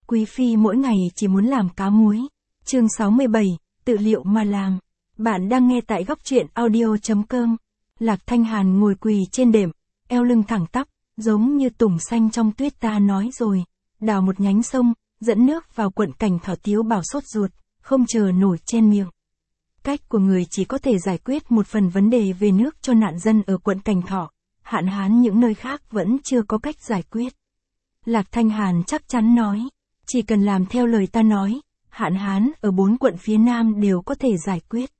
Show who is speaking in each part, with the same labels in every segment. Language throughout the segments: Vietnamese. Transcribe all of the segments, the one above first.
Speaker 1: quý phi mỗi ngày chỉ muốn làm cá muối. Chương 67, tự liệu mà làm. Bạn đang nghe tại góc truyện audio.com. Lạc Thanh Hàn ngồi quỳ trên đệm, eo lưng thẳng tắp, giống như tùng xanh trong tuyết. Ta nói rồi, đào một nhánh sông, dẫn nước vào quận Cảnh Thọ. Tiếu Bảo sốt ruột, không chờ nổi chen miệng. Cách của người chỉ có thể giải quyết một phần vấn đề về nước cho nạn dân ở quận Cảnh Thọ. Hạn hán những nơi khác vẫn chưa có cách giải quyết. Lạc Thanh Hàn chắc chắn nói, chỉ cần làm theo lời ta nói, hạn hán ở 4 quận phía Nam đều có thể giải quyết.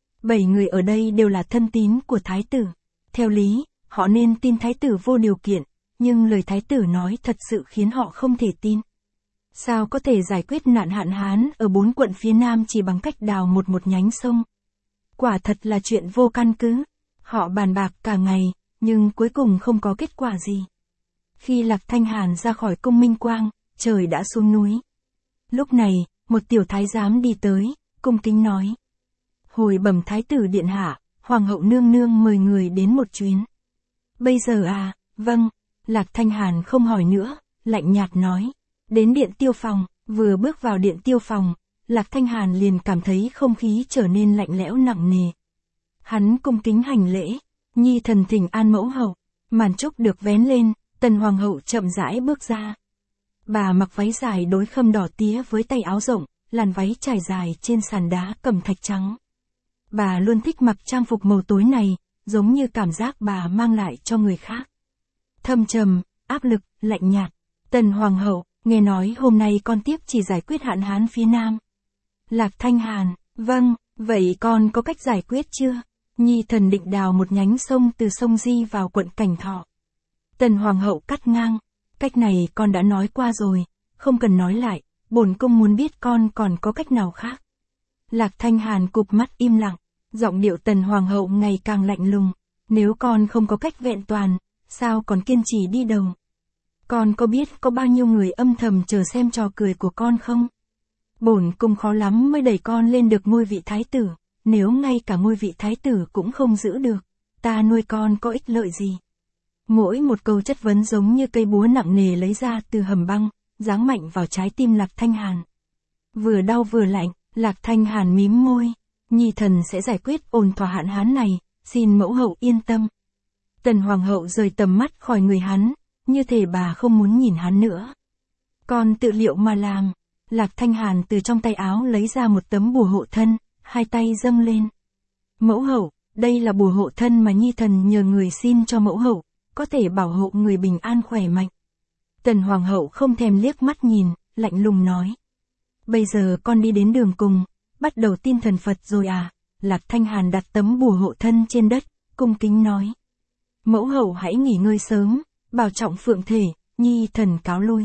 Speaker 1: 7 người ở đây đều là thân tín của Thái tử. Theo lý, họ nên tin Thái tử vô điều kiện, nhưng lời Thái tử nói thật sự khiến họ không thể tin. Sao có thể giải quyết nạn hạn hán ở 4 quận phía Nam chỉ bằng cách đào một nhánh sông? Quả thật là chuyện vô căn cứ. Họ bàn bạc cả ngày, nhưng cuối cùng không có kết quả gì. Khi Lạc Thanh Hàn ra khỏi cung Minh Quang, trời đã xuống núi. Lúc này, một tiểu thái giám đi tới, cung kính nói. Hồi bẩm Thái tử điện hạ, Hoàng hậu nương nương mời người đến một chuyến. Bây giờ à, vâng. Lạc Thanh Hàn không hỏi nữa, lạnh nhạt nói. Đến điện tiêu phòng. Vừa bước vào điện tiêu phòng, Lạc Thanh Hàn liền cảm thấy không khí trở nên lạnh lẽo nặng nề. Hắn cung kính hành lễ, nhi thần thỉnh an mẫu hậu. Màn trúc được vén lên, Tần Hoàng hậu chậm rãi bước ra. Bà mặc váy dài đối khâm đỏ tía với tay áo rộng, làn váy trải dài trên sàn đá cẩm thạch trắng. Bà luôn thích mặc trang phục màu tối này, giống như cảm giác bà mang lại cho người khác. Thâm trầm, áp lực, lạnh nhạt. Tần Hoàng hậu, nghe nói hôm nay con tiếp chỉ giải quyết hạn hán phía Nam. Lạc Thanh Hàn, vâng, vậy con có cách giải quyết chưa? Nhi thần định đào một nhánh sông từ sông Di vào quận Cảnh Thọ. Tần Hoàng hậu cắt ngang, cách này con đã nói qua rồi, không cần nói lại, bổn cung muốn biết con còn có cách nào khác. Lạc Thanh Hàn cụp mắt im lặng, giọng điệu Tần Hoàng hậu ngày càng lạnh lùng, nếu con không có cách vẹn toàn, sao còn kiên trì đi đầu? Con có biết có bao nhiêu người âm thầm chờ xem trò cười của con không? Bổn cung khó lắm mới đẩy con lên được ngôi vị thái tử, nếu ngay cả ngôi vị thái tử cũng không giữ được, ta nuôi con có ích lợi gì? Mỗi một câu chất vấn giống như cây búa nặng nề lấy ra từ hầm băng, giáng mạnh vào trái tim Lạc Thanh Hàn. Vừa đau vừa lạnh, Lạc Thanh Hàn mím môi, nhi thần sẽ giải quyết ổn thỏa hạn hán này, xin mẫu hậu yên tâm. Tần Hoàng hậu rời tầm mắt khỏi người hắn, như thể bà không muốn nhìn hắn nữa. Con tự liệu mà làm. Lạc Thanh Hàn từ trong tay áo lấy ra một tấm bùa hộ thân, hai tay dâng lên. Mẫu hậu, đây là bùa hộ thân mà nhi thần nhờ người xin cho mẫu hậu, có thể bảo hộ người bình an khỏe mạnh. Tần Hoàng hậu không thèm liếc mắt nhìn, lạnh lùng nói. Bây giờ con đi đến đường cùng, bắt đầu tin thần Phật rồi à? Lạc Thanh Hàn đặt tấm bùa hộ thân trên đất, cung kính nói. Mẫu hậu hãy nghỉ ngơi sớm, bảo trọng phượng thể, nhi thần cáo lui.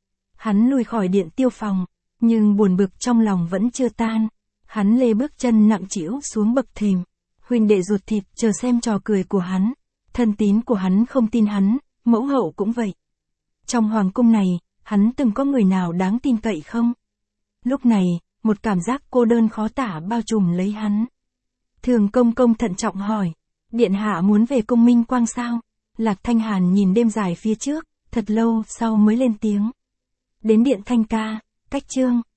Speaker 1: Hắn lui khỏi điện tiêu phòng, nhưng buồn bực trong lòng vẫn chưa tan. Hắn lê bước chân nặng trĩu xuống bậc thềm. Huynh đệ ruột thịt chờ xem trò cười của hắn. Thân tín của hắn không tin hắn, mẫu hậu cũng vậy. Trong hoàng cung này, hắn từng có người nào đáng tin cậy không? Lúc này, một cảm giác cô đơn khó tả bao trùm lấy hắn. Thường công công thận trọng hỏi, điện hạ muốn về cung Minh Quang sao? Lạc Thanh Hàn nhìn đêm dài phía trước, thật lâu sau mới lên tiếng. Đến điện Thanh ca, cách chương.